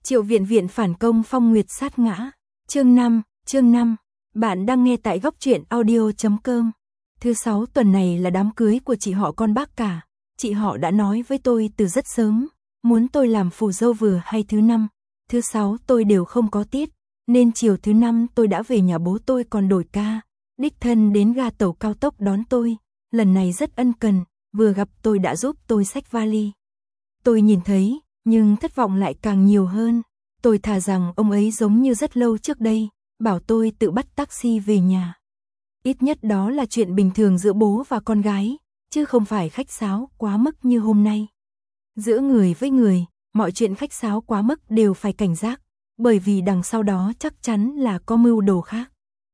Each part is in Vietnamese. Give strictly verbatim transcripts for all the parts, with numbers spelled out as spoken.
Triệu Viện Viện phản công Phong Nguyệt sát ngã. Chương năm, chương năm. Bạn đang nghe tại góc truyện audio chấm com. Thứ sáu tuần này là đám cưới của chị họ con bác cả. Chị họ đã nói với tôi từ rất sớm, muốn tôi làm phù dâu vừa hay thứ năm, thứ sáu tôi đều không có tiết, nên chiều thứ năm tôi đã về nhà bố tôi còn đổi ca, đích thân đến ga tàu cao tốc đón tôi, lần này rất ân cần, vừa gặp tôi đã giúp tôi xách vali. Tôi nhìn thấy, nhưng thất vọng lại càng nhiều hơn, tôi thà rằng ông ấy giống như rất lâu trước đây, bảo tôi tự bắt taxi về nhà. Ít nhất đó là chuyện bình thường giữa bố và con gái, chứ không phải khách sáo quá mức như hôm nay. Giữa người với người, mọi chuyện khách sáo quá mức đều phải cảnh giác, bởi vì đằng sau đó chắc chắn là có mưu đồ khác.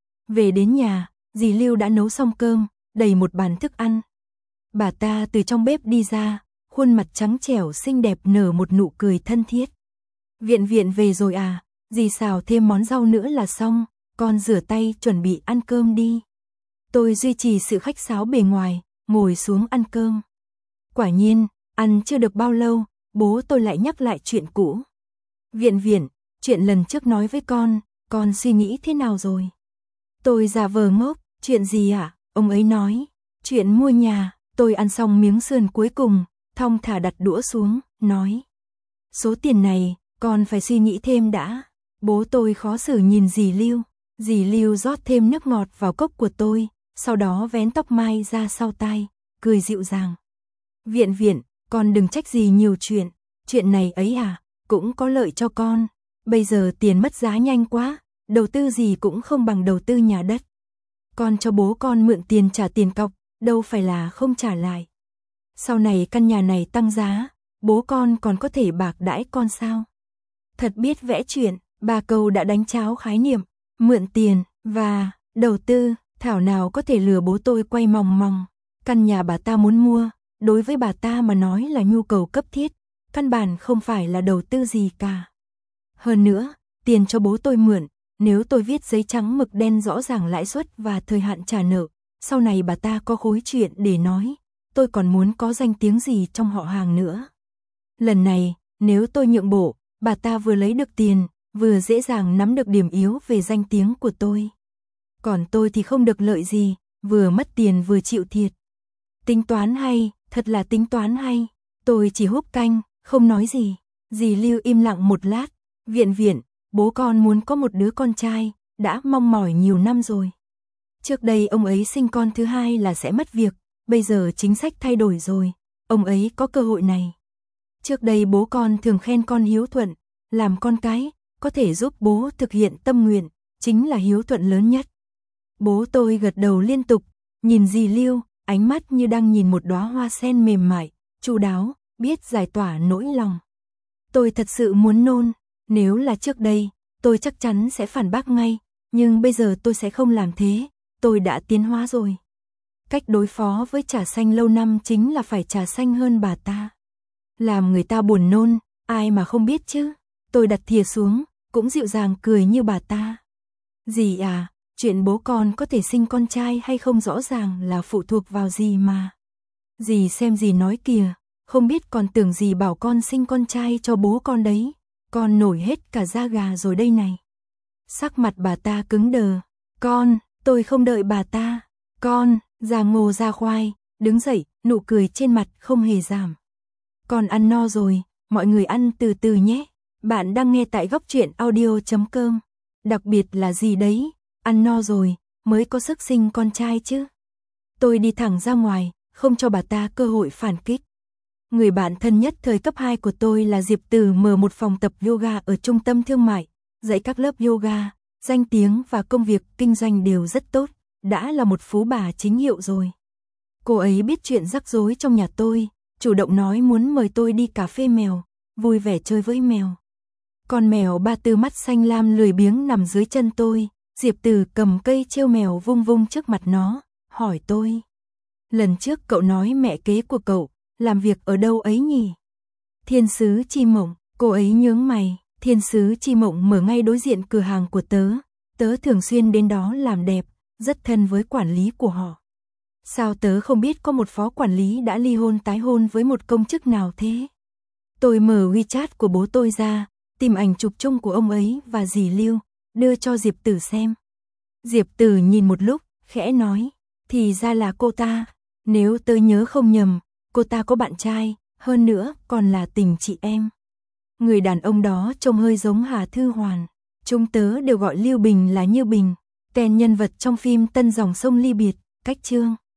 Về đến nhà, dì Lưu đã nấu xong cơm, đầy một bàn thức ăn. Bà ta từ trong bếp đi ra, khuôn mặt trắng trẻo xinh đẹp nở một nụ cười thân thiết. Viện Viện về rồi à, dì xào thêm món rau nữa là xong, con rửa tay chuẩn bị ăn cơm đi. Tôi duy trì sự khách sáo bề ngoài, ngồi xuống ăn cơm. Quả nhiên, ăn chưa được bao lâu, bố tôi lại nhắc lại chuyện cũ. Viện Viện, chuyện lần trước nói với con, con suy nghĩ thế nào rồi? Tôi giả vờ ngốc, chuyện gì ạ? À? Ông ấy nói, chuyện mua nhà. Tôi ăn xong miếng sườn cuối cùng, thong thả đặt đũa xuống, nói. Số tiền này, con phải suy nghĩ thêm đã. Bố tôi khó xử nhìn dì Lưu. Dì Lưu rót thêm nước ngọt vào cốc của tôi, sau đó vén tóc mai ra sau tai, cười dịu dàng. Viện Viện, con đừng trách dì nhiều chuyện, chuyện này ấy à, cũng có lợi cho con. Bây giờ tiền mất giá nhanh quá, đầu tư gì cũng không bằng đầu tư nhà đất. Con cho bố con mượn tiền trả tiền cọc, đâu phải là không trả lại. Sau này căn nhà này tăng giá, bố con còn có thể bạc đãi con sao? Thật biết vẽ chuyện, ba câu đã đánh tráo khái niệm, mượn tiền và đầu tư, thảo nào có thể lừa bố tôi quay mòng mòng. Căn nhà bà ta muốn mua, đối với bà ta mà nói là nhu cầu cấp thiết, căn bản không phải là đầu tư gì cả. Hơn nữa, tiền cho bố tôi mượn, nếu tôi viết giấy trắng mực đen rõ ràng lãi suất và thời hạn trả nợ, sau này bà ta có khối chuyện để nói, tôi còn muốn có danh tiếng gì trong họ hàng nữa. Lần này, nếu tôi nhượng bộ, bà ta vừa lấy được tiền, vừa dễ dàng nắm được điểm yếu về danh tiếng của tôi. Còn tôi thì không được lợi gì, vừa mất tiền vừa chịu thiệt. Tính toán hay, thật là tính toán hay. Tôi chỉ húp canh, không nói gì. Dì Lưu im lặng một lát. Viện Viện, bố con muốn có một đứa con trai, đã mong mỏi nhiều năm rồi. Trước đây ông ấy sinh con thứ hai là sẽ mất việc, bây giờ chính sách thay đổi rồi, ông ấy có cơ hội này. Trước đây bố con thường khen con hiếu thuận, làm con cái, có thể giúp bố thực hiện tâm nguyện, chính là hiếu thuận lớn nhất. Bố tôi gật đầu liên tục, nhìn dì Lưu, ánh mắt như đang nhìn một đóa hoa sen mềm mại, chu đáo, biết giải tỏa nỗi lòng. Tôi thật sự muốn nôn, nếu là trước đây, tôi chắc chắn sẽ phản bác ngay, nhưng bây giờ tôi sẽ không làm thế, tôi đã tiến hóa rồi. Cách đối phó với trà xanh lâu năm chính là phải trà xanh hơn bà ta. Làm người ta buồn nôn, ai mà không biết chứ. Tôi đặt thìa xuống, cũng dịu dàng cười như bà ta. Dì à, chuyện bố con có thể sinh con trai hay không rõ ràng là phụ thuộc vào dì mà. Dì xem dì nói kìa, không biết còn tưởng dì bảo con sinh con trai cho bố con đấy. Con nổi hết cả da gà rồi đây này. Sắc mặt bà ta cứng đờ. Con, tôi không đợi bà ta. Con, già ngô ra khoai, đứng dậy, nụ cười trên mặt không hề giảm. Con ăn no rồi, mọi người ăn từ từ nhé. Bạn đang nghe tại góc truyện audio chấm com. Đặc biệt là gì đấy, ăn no rồi, mới có sức sinh con trai chứ. Tôi đi thẳng ra ngoài, không cho bà ta cơ hội phản kích. Người bạn thân nhất thời cấp hai của tôi là Diệp Từ mở một phòng tập yoga ở trung tâm thương mại, dạy các lớp yoga, danh tiếng và công việc kinh doanh đều rất tốt, đã là một phú bà chính hiệu rồi. Cô ấy biết chuyện rắc rối trong nhà tôi, chủ động nói muốn mời tôi đi cà phê mèo, vui vẻ chơi với mèo. Con mèo ba tư mắt xanh lam lười biếng nằm dưới chân tôi, Diệp Từ cầm cây trêu mèo vung vung trước mặt nó, hỏi tôi. Lần trước cậu nói mẹ kế của cậu, làm việc ở đâu ấy nhỉ? Thiên Sứ Chi Mộng, cô ấy nhướng mày, Thiên Sứ Chi Mộng mở ngay đối diện cửa hàng của tớ, tớ thường xuyên đến đó làm đẹp, rất thân với quản lý của họ. Sao tớ không biết có một phó quản lý đã ly hôn tái hôn với một công chức nào thế? Tôi mở WeChat của bố tôi ra, tìm ảnh chụp chung của ông ấy và dì Lưu, đưa cho Diệp Tử xem. Diệp Tử nhìn một lúc, khẽ nói, thì ra là cô ta, nếu tớ nhớ không nhầm, cô ta có bạn trai, hơn nữa còn là tình chị em. Người đàn ông đó trông hơi giống Hà Thư Hoàn, chúng tớ đều gọi Lưu Bình là Như Bình, tên nhân vật trong phim Tân Dòng Sông Ly Biệt, cách chương.